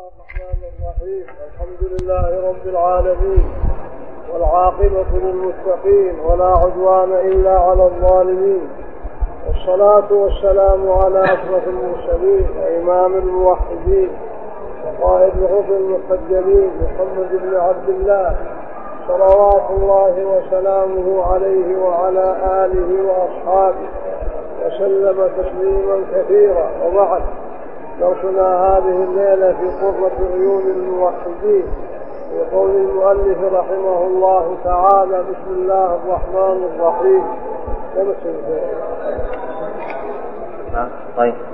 الله الرحمن الرحيم. الحمد لله رب العالمين، والعاقبة للمتقين، ولا عدوان إلا على الظالمين، والصلاة والسلام على أشرف المرسلين وإمام الموحدين وقائد الغر المحجلين محمد بن عبد الله صلوات الله وسلامه عليه وعلى آله وأصحابه وسلم تسليما كثيرا. وبعد، درسنا هذه الليلة في قرة عيون الموحدين يقول المؤلف رحمه الله تعالى: بسم الله الرحمن الرحيم. طيب.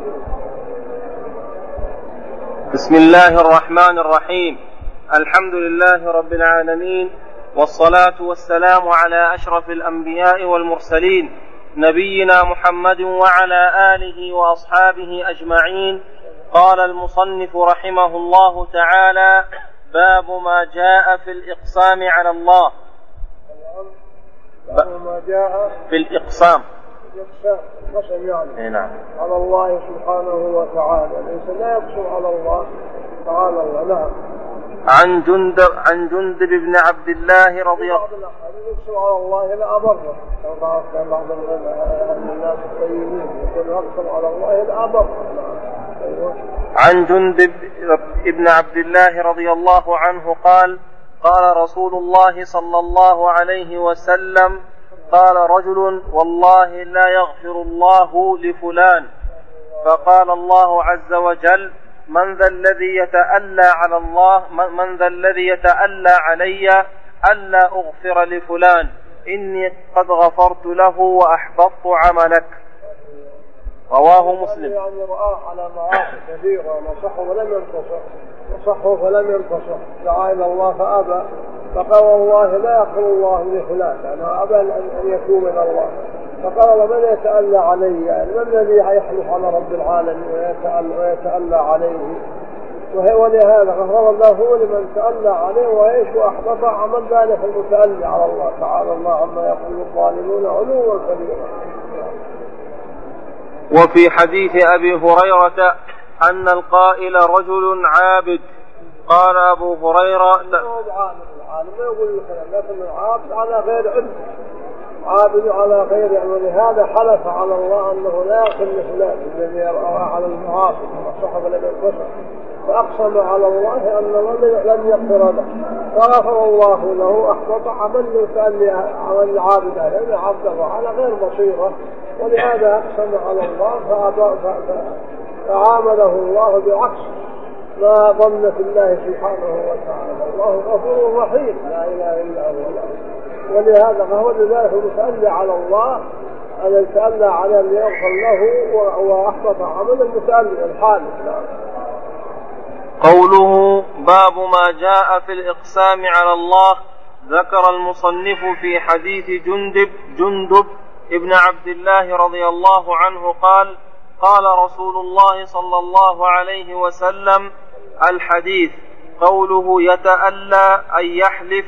بسم الله الرحمن الرحيم. الحمد لله رب العالمين، والصلاة والسلام على أشرف الأنبياء والمرسلين، نبينا محمد وعلى آله وأصحابه أجمعين. قال المصنف رحمه الله تعالى: باب ما جاء في الإقسام على الله. ما جاء في الإقسام قسم يعني نعم على الله سبحانه وتعالى. الإنسان لا يقسم على الله تعالى الله. نعم. عن جندب بن عبد الله رضي الله عنه. يقسم على الله لا أبره. بعض الناس الطيبين يقول يقسم على الله لا أبره. عن جندب بن عبد الله رضي الله عنه قال: قال رسول الله صلى الله عليه وسلم: قال رجل: والله لا يغفر الله لفلان. فقال الله عز وجل: من ذا الذي يتألى على الله، من ذا الذي يتألى علي ألا أغفر لفلان؟ إني قد غفرت له وأحبطت عملك. رواه مسلم. يعني رآه على معاصي كثيرة ونصحه فلم ينتصح، دعا إلى الله فأبى، فقال والله لا يغفر الله لفلان، يعني أبى أن يتوب إلى الله. فقال: من يتألى علي؟ يعني من الذي يحلف على رب العالمين ويتألى عليه؟ ولهذا غفر الله لمن تألى عليه وأحبط عمل ذلك المتألي على الله تعالى الله عما يقول الظالمون علوا كبيرا. وفي حديث أبي هريرة أن القائل رجل عابد. قال أبو هريرة: العالم ما يقول الكلام، لكن العابد على غير علم، عابد على غير علم. ولهذا حلف على الله أنه لا يغفر لفلان الذي يرى على المعاصي والصحب لم ينتصر، فأقسم على الله أنه لم يغفر له، فغفر الله له. أحبط عمل عمل العابد يعني عبده على غير بصيرة، ولهذا أقسم على الله فعامله الله بعكس ما ظن في الله سبحانه وتعالى. الله غفور رحيم لا إله إلا هو. ولهذا فهو لذلك المتألى على الله أن يتألى على أن يغفر له وأحبط عمل المتألي الحالف. قوله: باب ما جاء في الإقسام على الله. ذكر المصنف في حديث جندب ابن عبد الله رضي الله عنه قال: قال رسول الله صلى الله عليه وسلم. الحديث قوله يتألى أي يحلف،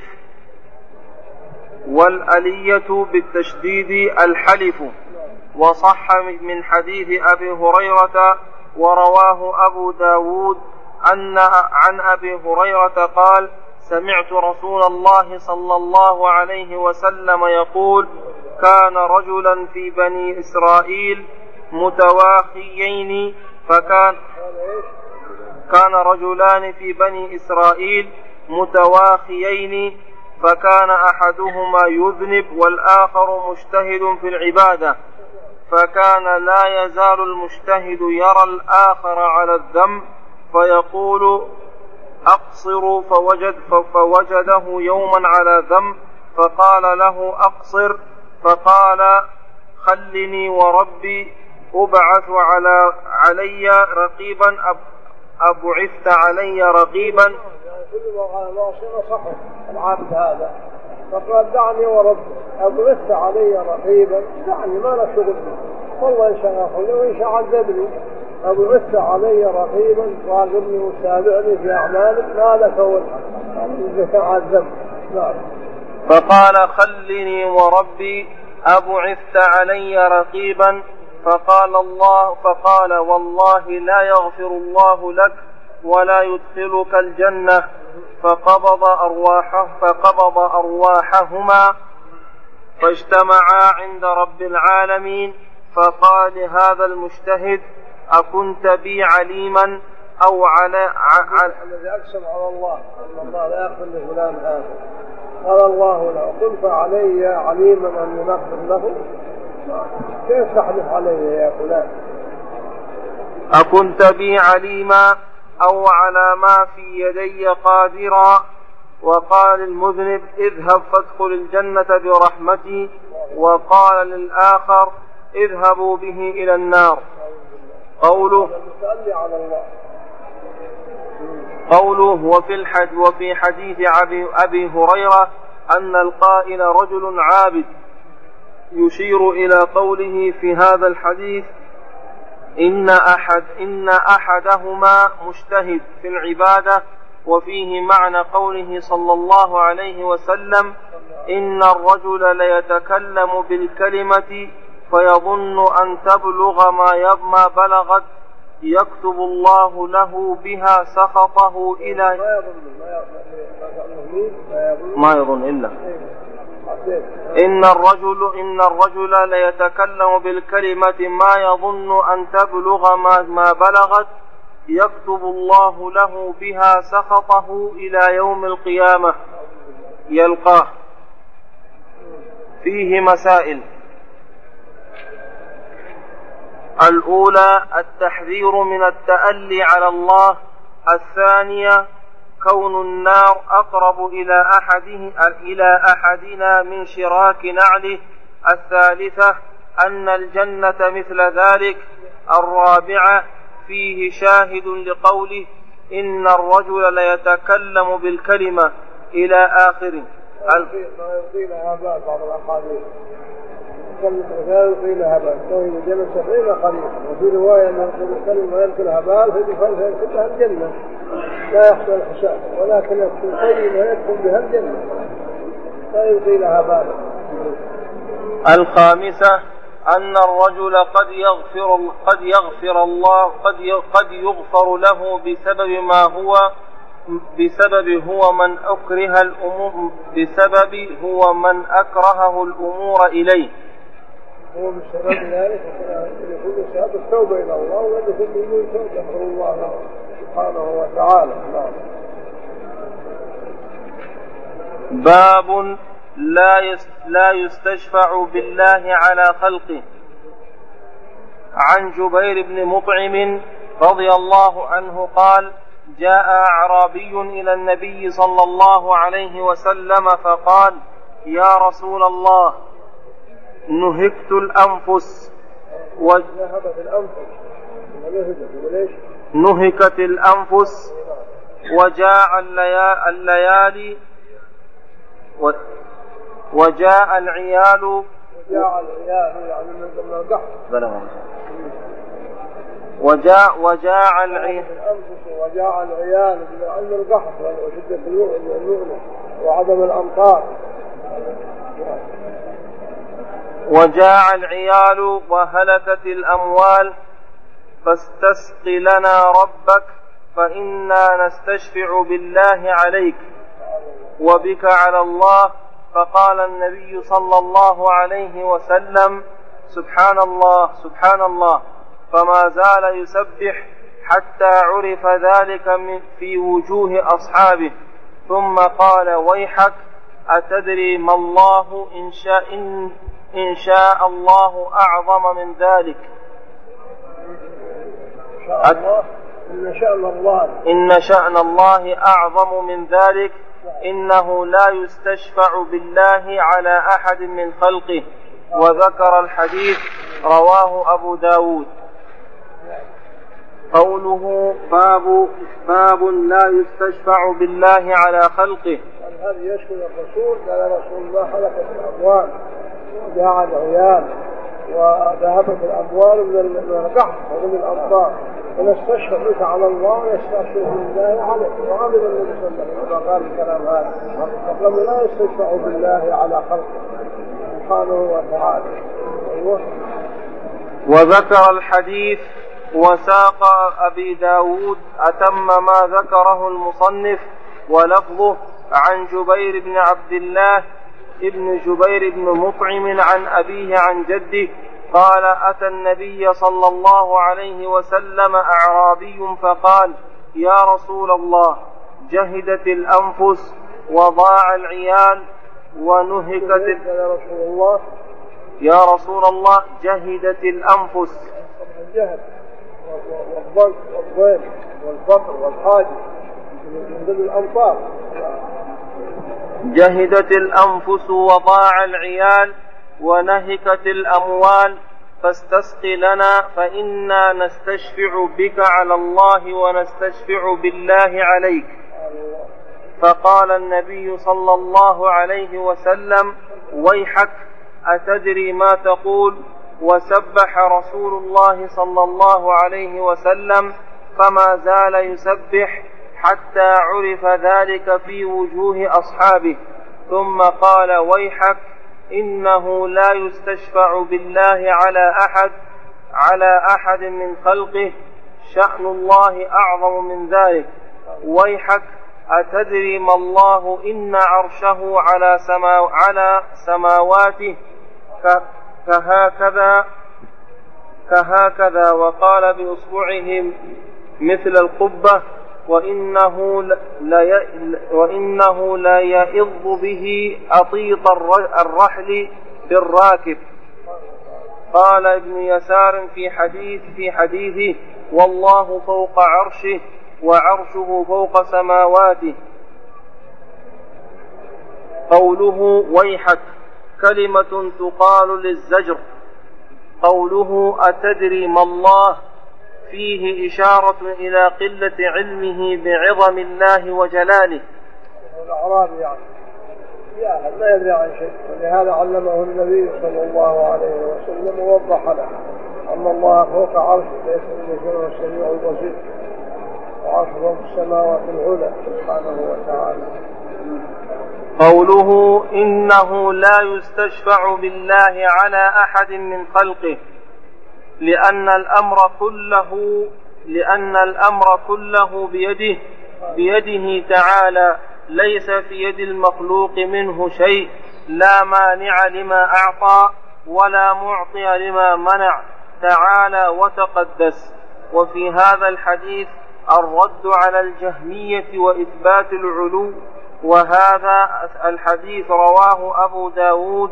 والألية بالتشديد الحلف. وصح من حديث أبي هريرة ورواه أبو داود عن أبي هريرة قال: سمعت رسول الله صلى الله عليه وسلم يقول: كان رجلا في بني إسرائيل متواخيين كان رجلان في بني إسرائيل متواخيين، فكان أحدهما يذنب والآخر مجتهد في العبادة، فكان لا يزال المجتهد يرى الآخر على الذنب فيقول: أقصر، فوجده يوما على ذنب فقال له: أقصر، فقال: خلني وربي أبعث علي رقيبا، أبعثت علي رقيبا. كل ما قال الله صح العبد هذا، فقال: دعني وربي أبعثت علي رقيبا، دعني ما لا شغل، والله إن شاء أخذني وإن شاء عذبني. أبعثت علي رقيبا راقبني وتابعني في أعمالك ما لك والحق إذا تعذب. فقال: خلني وربي أبعثت علي رقيبا. فقال: والله لا يغفر الله لك ولا يدخلك الجنة، فقبض أرواحهما فاجتمعا عند رب العالمين، فقال لهذا المجتهد: أكنت بي عليما أو الذي أقسم على الله أن الله لا يغفر لفلان هذا، قال الله له: كنت علي عليما أن نغفر له، كيف تحلف علي يا فلان؟ أكنت بي عليما أو على ما في يدي قادرا. وقال للمذنب: اذهب فادخل الجنة برحمتي. وقال للآخر: اذهبوا به إلى النار. قوله وفي حديث أبي هريرة أن القائل رجل عابد، يشير إلى قوله في هذا الحديث: إن أحدهما مجتهد في العبادة. وفيه معنى قوله صلى الله عليه وسلم: إن الرجل ليتكلم بالكلمة فيظن أن تبلغ ما بلغت، يكتب الله له بها سخطه إلى ما يظن إلا إن الرجل ليتكلم بالكلمة ما يظن أن تبلغ ما بلغت، يكتب الله له بها سخطه إلى يوم القيامة يلقاه. فيه مسائل: الأولى التحذير من التألي على الله. الثانية كون النار أقرب إلى أحدنا من شراك نعله. الثالثة أن الجنة مثل ذلك. الرابعة فيه شاهد لقوله: إن الرجل ليتكلم بالكلمة إلى آخره. ما يلقينها بعض الأحاديث يلقينها بال، وهي جلس بين قريب، وفي رواية أن الكلمة يلقينها بال فيدخلها الجنة لا يحصل الحساب، ولكن يكون طيب ويدخل بها الجنة لا يلقي لها بال. الخامسة أن الرجل قد يغفر له بسبب هو من أكرهه الأمور إليه. هو من سبب ذلك يكون سبب التوبة إلى الله، ويدخل به يغفر الله سبحانه وتعالى. باب لا يستشفع بالله على خلقه. عن جبير بن مطعم رضي الله عنه قال: جاء أعرابي إلى النبي صلى الله عليه وسلم فقال: يا رسول الله، نهكت الأنفس وجاء الليالي وجاء العيال يعني من القحط وجاء العيال من القحط وشدة اليوم وعدم الأمطار. وجاء العيال وهلكت الأموال، فاستسق لنا ربك فإنا نستشفع بالله عليك وبك على الله. فقال النبي صلى الله عليه وسلم: سبحان الله سبحان الله. فما زال يسبح حتى عرف ذلك في وجوه أصحابه، ثم قال: ويحك، أتدري ما الله إن شاء الله أعظم من ذلك. إن شأن الله أعظم من ذلك، إنه لا يستشفع بالله على أحد من خلقه. وذكر الحديث، رواه أبو داود. قوله باب لا يستشفع بالله على خلقه. هذا يشكل الرسول، قال رسول الله: حلقت الأموال وجاء العيال وذهبت الأموال من القحط ومن الأمطار، ونستشفع بك على الله ونستشفع بالله عليك. وعمل النبي صلى الله عليه وسلم قال الكلام هذا، فقال: لا يستشفع بالله على خلقه سبحانه وتعالى. وذكر الحديث، وساق أبي داود أتم ما ذكره المصنف ولفظه عن جبير بن عبد الله ابن جبير بن مطعم عن أبيه عن جده قال أتى النبي صلى الله عليه وسلم أعرابي فقال يا رسول الله جهدت الأنفس وضاع العيال ونهكت يا رسول الله جهدت الأنفس الجهد والضنك والضيق والفقر والحاجة من ضمن الأنصار جهدت الأنفس وضاع العيال ونهكت الأموال فاستسق لنا فإنا نستشفع بك على الله ونستشفع بالله عليك. فقال النبي صلى الله عليه وسلم ويحك أتدري ما تقول؟ وسبح رسول الله صلى الله عليه وسلم فما زال يسبح حتى عرف ذلك في وجوه أصحابه ثم قال ويحك إنه لا يستشفع بالله على أحد من خلقه شأن الله أعظم من ذلك. ويحك أتدري ما الله إن عرشه على سماواته كهكذا وقال بإصبعه مثل القبة وإنه لا يئض به أطيط الرحل بالراكب. قال ابن يسار في حديثه والله فوق عرشه وعرشه فوق سماواته. قوله ويحك كلمة تقال للزجر. قوله أتدري ما الله فيه إشارة إلى قلة علمه بعظم الله وجلاله. الأعرابي يعني لا يدري عن شيء ولهذا علمه النبي صلى الله عليه وسلم ووضح له أن الله فوق عرشه ليس بمثله السميع البصير وعرشه فوق السماوات العلى سبحانه وتعالى. قوله إنه لا يستشفع بالله على أحد من خلقه لأن الأمر كله بيده تعالى ليس في يد المخلوق منه شيء لا مانع لما أعطى ولا معطي لما منع تعالى وتقدس. وفي هذا الحديث الرد على الجهمية وإثبات العلو. وهذا الحديث رواه أبو داود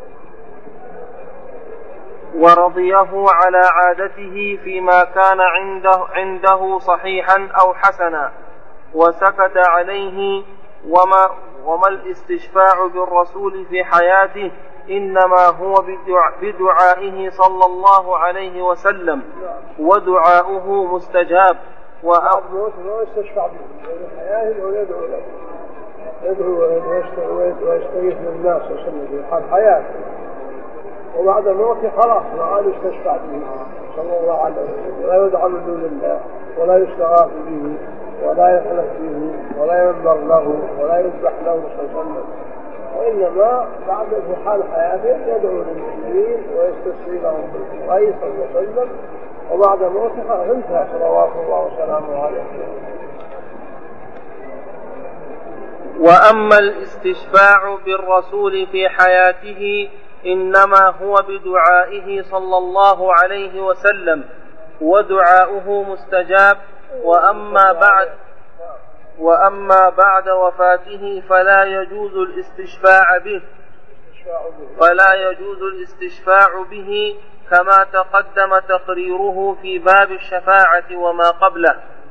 ورضيه على عادته فيما كان عنده صحيحا أو حسنا وسكت عليه. وما الاستشفاع بالرسول في حياته إنما هو بدعائه صلى الله عليه وسلم ودعاؤه مستجاب. ويستشفع به يدعو ويستغيث من الناس وسلم في حال حياته وبعد موته خلاص ما عاد يستشفع به صلى الله عليه وسلم ولا يدعى من دون الله ولا يستغاث به ولا يحلف به ولا ينذر له ولا يذبح له صلى الله عليه وسلم وإنما بعد في حال حياته يدعو للمسلمين ويستسقي لهم بالخير صلى الله عليه وسلم وبعد موته انتهى صلوات الله وسلامه عليه. وأما الاستشفاع بالرسول في حياته إنما هو بدعائه صلى الله عليه وسلم ودعاؤه مستجاب. وأما بعد وفاته فلا يجوز الاستشفاع به كما تقدم تقريره في باب الشفاعة وما قبله.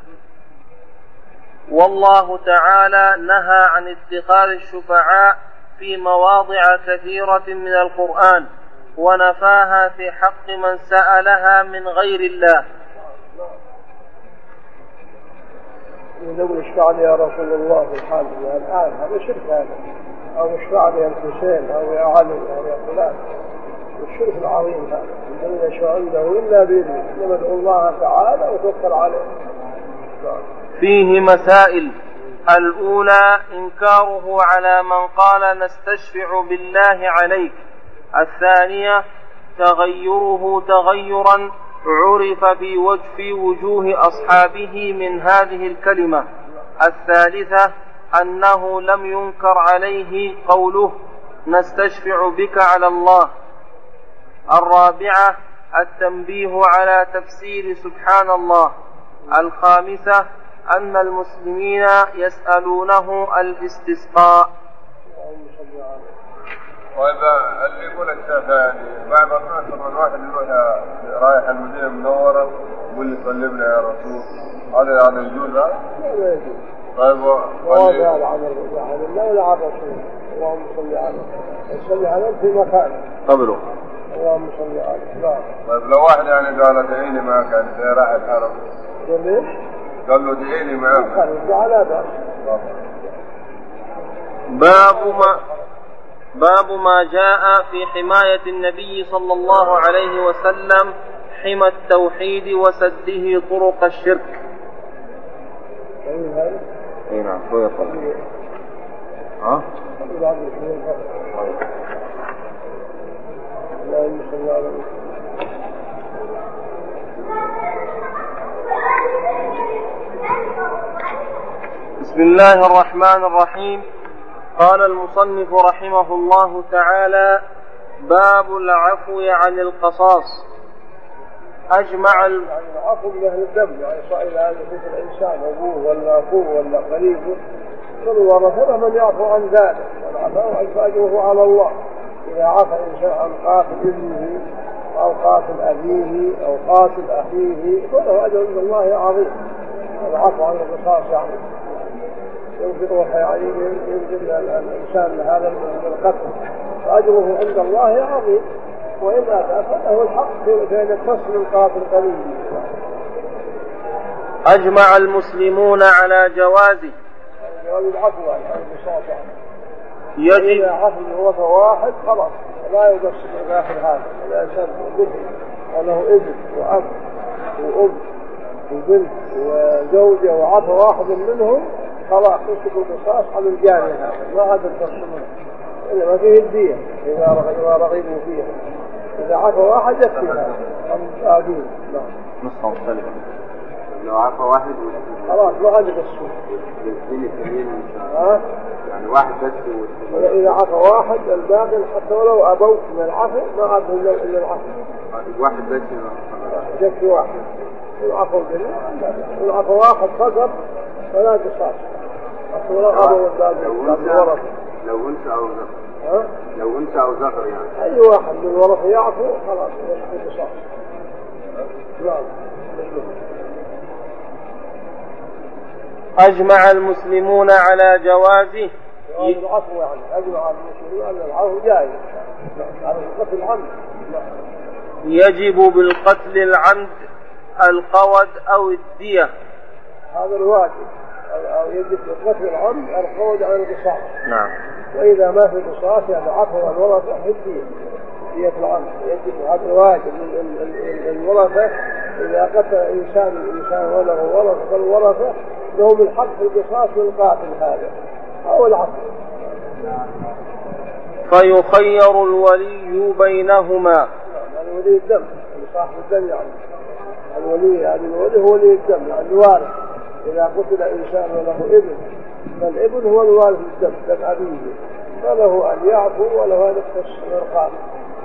والله تعالى نهى عن اتخاذ الشفعاء في مواضع كثيرة من القرآن ونفاها في حق من سألها من غير الله. يقول اشفع لي يا رسول الله في الحال الآن هذا شرك هذا أو اشفع لي الحسين أو يا علي أو يا فلان الشرك العظيم هذا الذي يشفع عنده إلا بإذنه إنما ادعو الله تعالى وتوكل عليه. فيه مسائل. الأولى إنكاره على من قال نستشفع بالله عليك. الثانية تغيره تغيرا عرف في وجوه أصحابه من هذه الكلمة. الثالثة أنه لم ينكر عليه قوله نستشفع بك على الله. الرابعة التنبيه على تفسير سبحان الله. الخامسة أن المسلمين يسألونه الاستسقاء. وإذا اللي يقول الشيخ يعني بعد ما مثلا واحد يروح رايح المدينة المنورة يقول لي سلمنا يا رسول، هذا يجوز؟ لا يجوز. طيب وهذا العمل لا ولا على الرسول. اللهم صل عليه. يصلي عليه في مكانه. قبله. اللهم صل عليه. لا. طيب لو واحد يعني قال ادعيني معك يعني زي راح الحرم. قال ليش؟ قال له ادعيني معك. قال على ذا. باب ما جاء في حماية النبي صلى الله عليه وسلم حمى التوحيد وسده طرق الشرك. اي نعم شوية طبعا. ها؟ بسم الله الرحمن الرحيم. قال المصنف رحمه الله تعالى: باب العفو عن القصاص. أجمع العفو من أهل الدم، يعني صائل هذا مثل الإنسان أبوه ولا أخوه ولا قريبه فالورثة من يعفو عن ذلك، والعفو أجره على الله. إذا عفى الإنسان عن قاتل ابنه أو قاتل أبيه أو قاتل أخيه فله أجر عند الله عظيم. العفو عن القصاص يعني ينفق يعني ينزل الإنسان هذا القتل فأجره عند الله عظيم، وإذا فله الحق في أن يقتص من قاتل قريبه. أجمع المسلمون على جوازه. العفو عن القصاص يجب إذا عفو هو واحد خلاص لا يقصر من آخر هذا. الإنسان ابن وله ابن وأب وأم وبنت وزوجة وعفو واحد منهم خلاص يسقط القصاص على الجاني هذا ما عاد القصاص إنما فيه الدية إذا رغبوا فيها. إذا عفو واحد يكفي هذا باقين. نصف مختلفة. لو عفو واحد خلاص ما عاد القصاص. يعني واحد بس. إذا عفو واحد الباقي حتى ولو أبوا من العفو ما عاد إلا العفو. واحد بس يكفي واحد. العفو جميع العفو واحد فقط فلا قصاص. ولو أبوا الباقي لو أنثى أو ذكر. لو أنثى أو ذكر يعني أي واحد من الورثة يعفو خلاص يسقط قصاص. أجمع المسلمون على جوازه. العفو يعني أجمع المسلمون أن العفو جائز على القتل العمد. يجب بالقتل العمد القود أو الدية. هذا الواجب. أو يجب بالقتل العمد القود عن القصاص. نعم. وإذا ما في قصاص يعني عفو الورثة في الدية. دية العمد يجب هذا الواجب الورثة. إذا قتل إنسان وله ورثة فالورثة لهم الحق في القصاص للقاتل هذا أو العفو. فيخير الولي بينهما. يعني ولي الدم صاحب الدم يعني الولي يعني الولي هو ولي الدم يعني الوارث. إذا قتل إنسان وله ابن فالابن هو الوارث الدم دم أبيه فله أن يعفو وله أن يقتص من القاتل.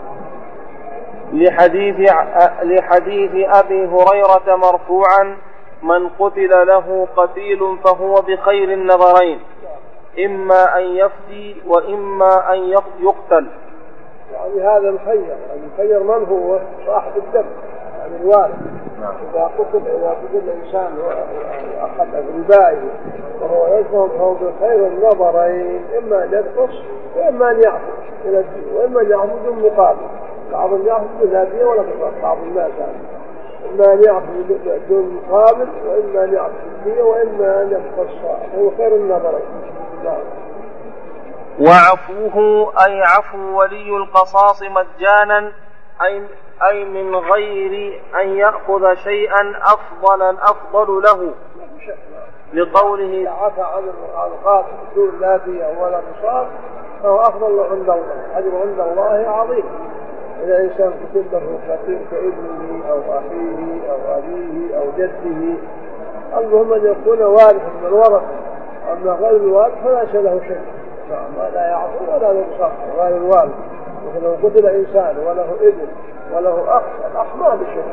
لحديث أبي هريرة مرفوعا: من قتل له قتيل فهو بخير النظرين، إما أن يفدي وإما أن يقتل. يعني هذا الخير من هو صاحب الدم يعني الوارث. إذا قتل إنسان أخذ بالبائع وهو يفهم فهو بخير النظرين، إما أن يقتص وإما أن يعفو إلى الدين وإما أن يعفو دون مقابل. بعض يعفو بلا دين ولا قصاص بعض الناس إما أن يعفو دون مقابل وإما أن يعفو الدين وإما أن يقتص هو خير النظرين. وعفوه أي عفو ولي القصاص مجانا أي من غير أن يأخذ شيئا أفضل له، لقوله عفى عن القاتل دون لا دية ولا قصاص فهو أفضل عند الله أجر عند الله عظيم. إذا إنسان قتل له قتيل كابنه أو أخيه أو أبيه أو جده، المهم أن يكون وارثا من الورثة. أما غير الوارث فليس له شيء، ما لا يعصي ولا ينصف غير الوارث. مثل لو قتل إنسان وله ابن وله أخ، الأخ ما بشيء،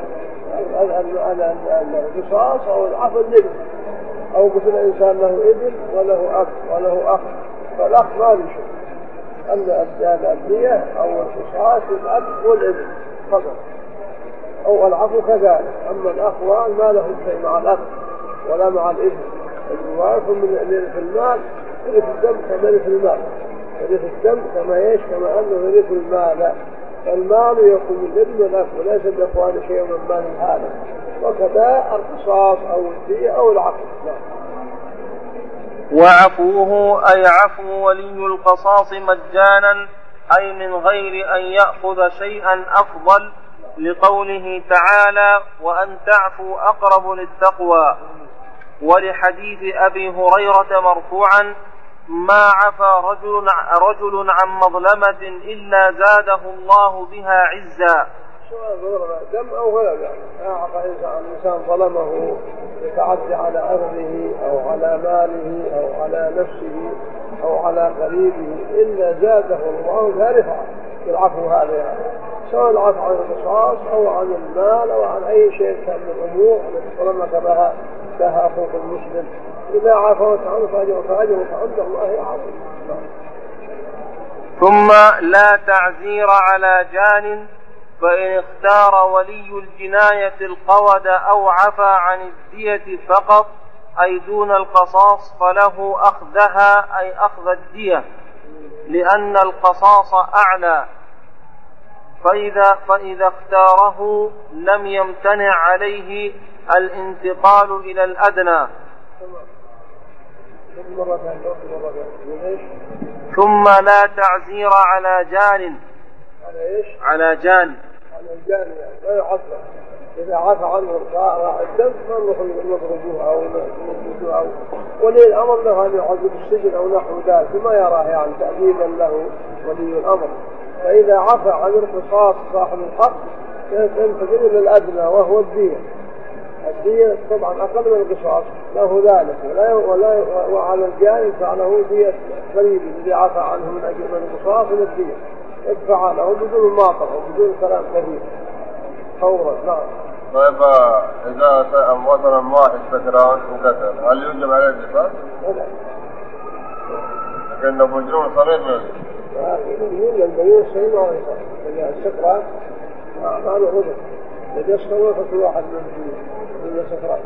القصاص أو العفو الابن. أو قتل إنسان له ابن وله أخ فالأخ ما بشيء. الدية أو القصاص الأب والابن فقط، أو العفو كذلك. أما الأخوان ما لهم شيء مع الأخ ولا مع الابن. الوارث من في المال يرث الدم كما يرث المال، يرث الدم كما أنه يرث المال. فالمال يكون من الابن والأخ وليس الإخوان شيء من مال هذا. وكذا القصاص أو الدية أو العفو. وعفوه أي عفو ولي القصاص مجانا، أي من غير أن يأخذ شيئا أفضل، لقوله تعالى: وأن تعفوا أقرب للتقوى. ولحديث أبي هريرة مرفوعا: ما عفا رجل عن مظلمة إلا زاده الله بها عزا. دم أو غير، يعني أعطى إنسان ظلمه يتعدى على أرضه أو على ماله أو على نفسه أو على قريبه إلا زاده الله بها رفعة بالعفو هذا، سواء العفو عن القصاص أو عن المال أو عن أي شيء كان من الأمور التي ظلمك لها أخوك المسلم. إذا عفوت عنه فأجرك عند الله عظيم. ثم لا تعزير على جان، فإن اختار ولي الجناية القود أو عفا عن الدية فقط، أي دون القصاص، فله أخذها أي أخذ الدية، لأن القصاص أعلى. فإذا اختاره لم يمتنع عليه الانتقال إلى الأدنى. ثم لا تعزير على جان، على جان يعني لا يعفى. إذا عفى عنه الدم ما نخرجوه أو نخرجوه، ولي الأمر له أن يعذب السجن أو نحو ذلك ما يراه، يعني تأديبا له ولي الأمر. فإذا عفى عن القصاص صاحب الحق ينتقل إلى الأدنى وهو الدية. الدية طبعا أقل من القصاص له ذلك، وعلى الجانب فعله دية قريبة الذي عفى عنه من أجل من القصاص من الدية ادفع له بدون ماطر وبدون كلام كثير فورا. نعم. طيب إذا مثلا واحد سكران وقتل هل يوجب عليه القصاص؟ لا. لكنه مجنون صغير منه. المجنون شيء ما يصير. إذا السكران ما له عذر. إذا يسكر فكل واحد من السكران.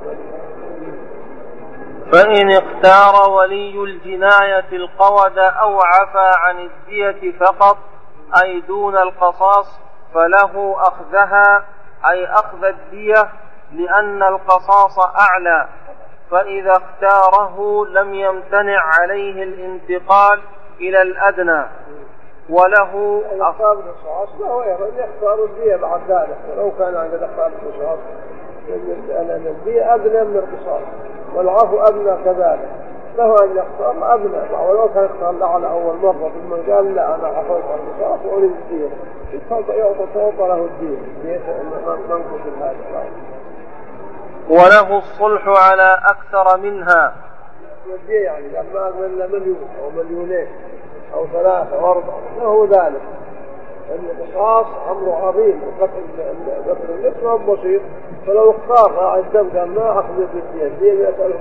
فإن اختار ولي الجناية القود أو عفا عن الدية فقط، أي دون القصاص، فله أخذها أي أخذ الدية، لأن القصاص أعلى. فإذا اختاره لم يمتنع عليه الانتقال إلى الأدنى، وله أخذ القصاص. له يختار الدية بعد ذلك ولو كان عند اختار القصاص، لأن الدية أدنى من القصاص والعفو أدنى كذلك. له أن يختار أدنى، ولو كان اختار على أول مرة ثم قال لا أنا عفوت عن القصاص وأريد الدية، يعطى له الدية منقص هذا. وله الصلح على أكثر منها. الدية يعني لما أقبل مليون أو مليونين أو 3 أو 4 له ذلك. القصاص أمر عظيم، قتل النفس ما بسيط. فلو اختار راعي الدم قال ما أخذ الدية، الدية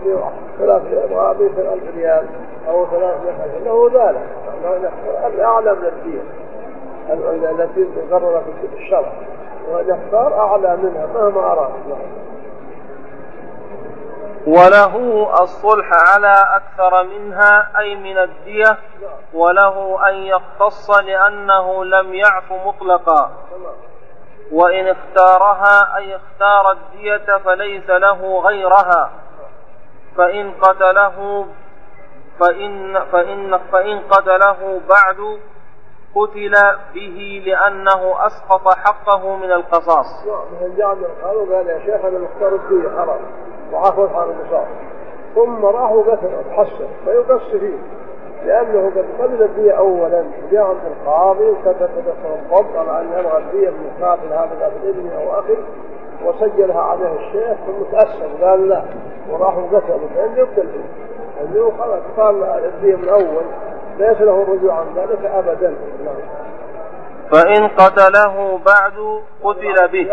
300,000 ريال أو 300,000، له ذلك. أعلى من الدية التي قررت في الشرع، ونختار أعلى منها مهما أراد. وله الصلح على أكثر منها أي من الدية، وله أن يقتص لأنه لم يعف مطلقا. وإن اختارها أي اختار الدية فليس له غيرها، فإن قتله بعد قتل به لأنه أسقط حقه من القصاص. مثل جعل قالوا قال يا شيخ أنا مختار الدية حرام وعفوت عن القصاص، ثم راح وقتل تحسن فيقص فيه لأنه قد قبل الدية أولا جاء عند القاضي وكتب الضبط على أن يبغى الدية من قاتل هذا ابن أو أخي وسجلها عليه الشيخ ثم تأسف قال لا وراحوا قتلوا فإن يقتل فيه أنه خلاص قال الدية من أول ليس له الرجوع عن ذلك أبدا. فإن قتله بعد قتل به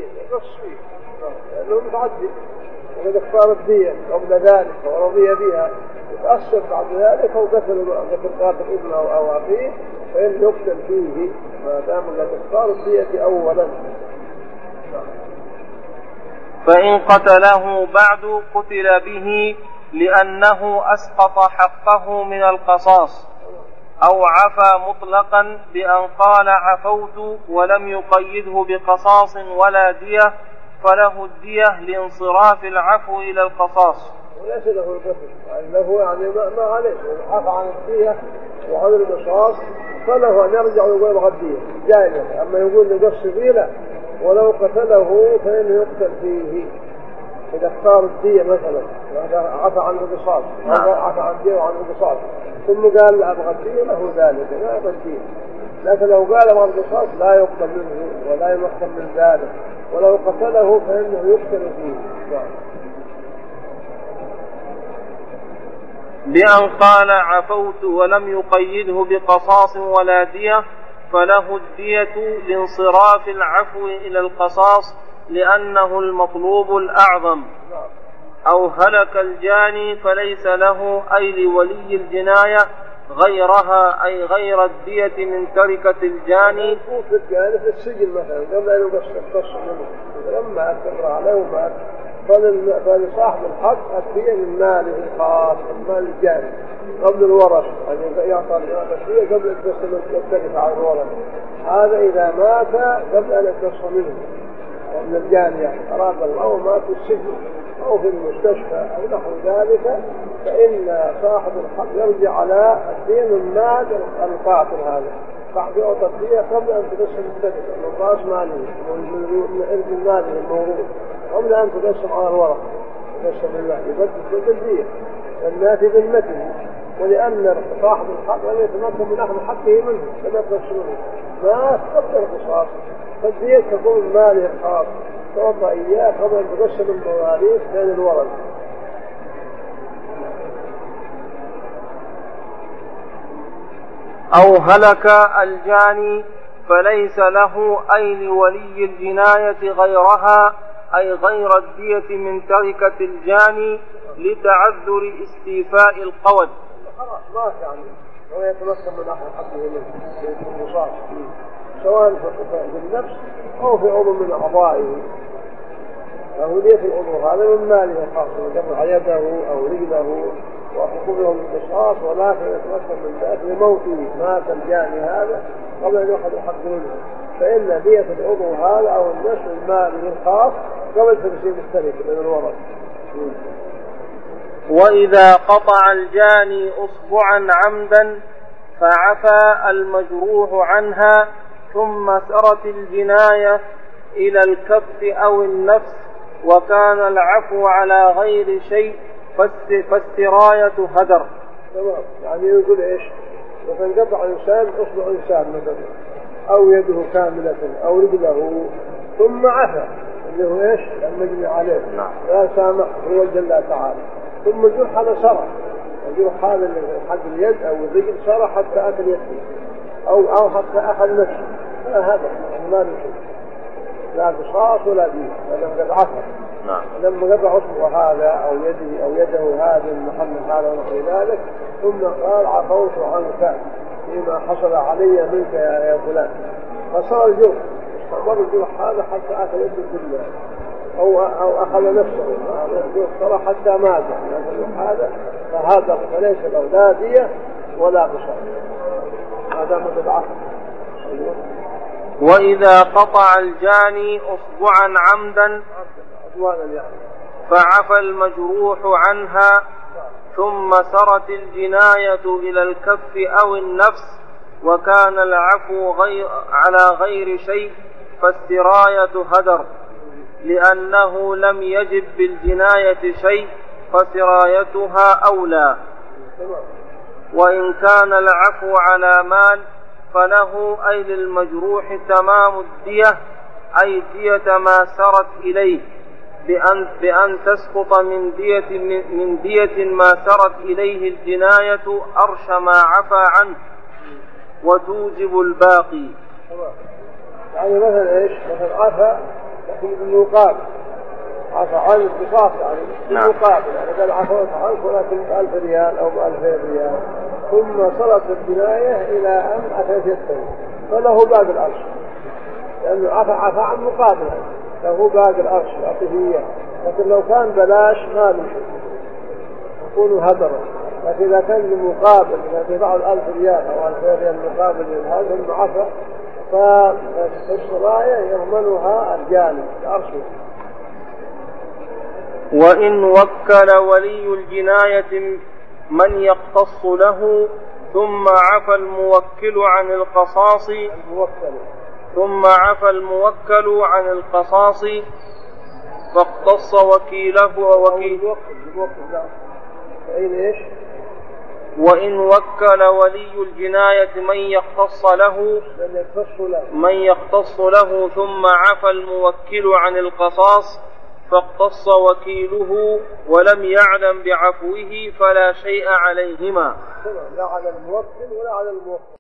لأنه متعدي وقد اختار الدية قبل ذلك ورضي بها يتأثر بعد ذلك وقتل قاتل ابنه أو أخيه فإن يقتل فيه ما دام قد اختار الدية أولا. فإن قتله بعد قتل به لأنه أسقط حقه من القصاص أو عفى مطلقا بأن قال عفوت ولم يقيده بقصاص ولا دية فله الدية لانصراف العفو إلى القصاص. وليس له القتل له يعني ما عليه عفى عن الدية وعن القصاص فله أن يرجع ويقول غدية جائزة. أما يقول لقص فيه لا ولو قتله فإنه يقتل فيه إذا اختار الدية مثلا عفى عن القصاص عفى عن الدية وعن القصاص ثم قال لا أبغى الدية له ذلك لا أبغى الدية. لكن لو قال أبغى القصاص لا يقبل منه ولا يمكن من ذلك ولو قتله فإنه يقتل فيه. بأن قال عفوت ولم يقيده بقصاص ولا دية فله الدية لانصراف العفو إلى القصاص لأنه المطلوب الأعظم. أو هلك الجاني فليس له أي لولي الجناية غيرها أي غير الدية من تركة الجاني. في السجن مثلا قبل أن يقص منه لما أكبر عليه ومات فلصاحب الحق الدية من ماله الخاص من مال الجاني قبل الورث يعني يعطى الدية قبل أن يقص على الورث. هذا إذا مات قبل أن يقص منه ومن الجانية أراد الله مات في السجن أو في المستشفى أو نحو ذلك فإن صاحب الحق يرجع على الدين من مال القاتل هذا بعد يعطى الدية قبل أن تقسم السجن من رأس ماله من ماله الموروث قبل أن تقسم على الورق تقسم الله يبدل الدية الناس ذمته ولأن صاحب الحق لم يتمكن من أخذ حقه منه لم يقسمه ما استقبل القصاص فالدية تكون من ماله الخاص تعطى إياه قبل أن تقسم المواريث بين الورث. أو هلك الجاني فليس له أي لولي الجناية غيرها أي غير الدية من تركة الجاني لتعذر استيفاء القود. خلاص ما يعني هو يتمكن من أخذ حقه من القصاص سواء في النفس أو في عضو من أعضائه. فهو ليه في العضو هذا من ماله الخاص يقطع يده أو رجله وحقوقه من القصاص ولكن يتمكن من ذلك لموته مات الجاني هذا قبل أن يأخذ حق منه فإن دية العضو هذا أو النفس من ماله الخاص قبل تقسيم التركة من الورث. وإذا قطع الجاني أصبعا عمدا فعفى المجروح عنها ثم سرت الجناية إلى الكف أو النفس وكان العفو على غير شيء فالسراية هدر. تمام يعني يقول إيش مثلا قطع إنسان أصبع إنسان مثلا أو يده كاملة أو رجله ثم عفى اللي هو إيش المجني عليه لا سامح هو جل تعالى ثم الجرح هذا سرى الجرح هذا حق اليد أو الرجل سرى حتى أكل يده أو حتى أخذ نفسه هذا ما نشوف لا قصاص ولا دين لما قد عفى لما قطع أصبعه هذا أو يده هذا المحمد هذا ونحو ذلك ثم قال عفوت عنك فيما حصل علي منك يا فلان فصار الجرح استمر الجرح هذا حتى أكل يده كلها أو أخذ نفسه صار حتى مات هذا فهذا فليس له لا دية ولا قصاص هذا متضعف. وإذا قطع الجاني أصبعا عمدا فعفى المجروح عنها ثم سرت الجناية إلى الكف أو النفس وكان العفو على غير شيء فالسراية هدر لأنه لم يجب بالجناية شيء فسرايتها أولى. وإن كان العفو على مال فله أي للمجروح تمام الدية، أي دية ما سرت إليه، بأن تسقط من دية ما سرت إليه الجناية أرش ما عفى عنه وتوجب الباقي. يعني مثلا إيش؟ مثلا عفى لكن بالمقابل، عفى عن القصاص يعني بالمقابل، يعني قال عفوت عنك ولكن ب1000 ريال أو ب2000 ريال، ثم صلت الجناية إلى أن أتيت السنة فله باقي الأرش، لأنه عفى عن مقابل له باقي الأرش العاطفية. لكن لو كان بلاش ما نشوف يكون هدرا، لكن إذا كان المقابل إذا دفع 1000 ريال أو 2000 ريال مقابل لهذا المعفى فالشراية يضمنها الجانب الأرش. وإن وكل ولي الجناية من يقتص له ثم عفى الموكل عن القصاص فاقتص وكيله وإن وكل ولي الجناية من يقتص له ثم عفى الموكل عن القصاص فاقتص وكيله ولم يعلم بعفوه فلا شيء عليهما. لا على الموكل ولا على الموكل.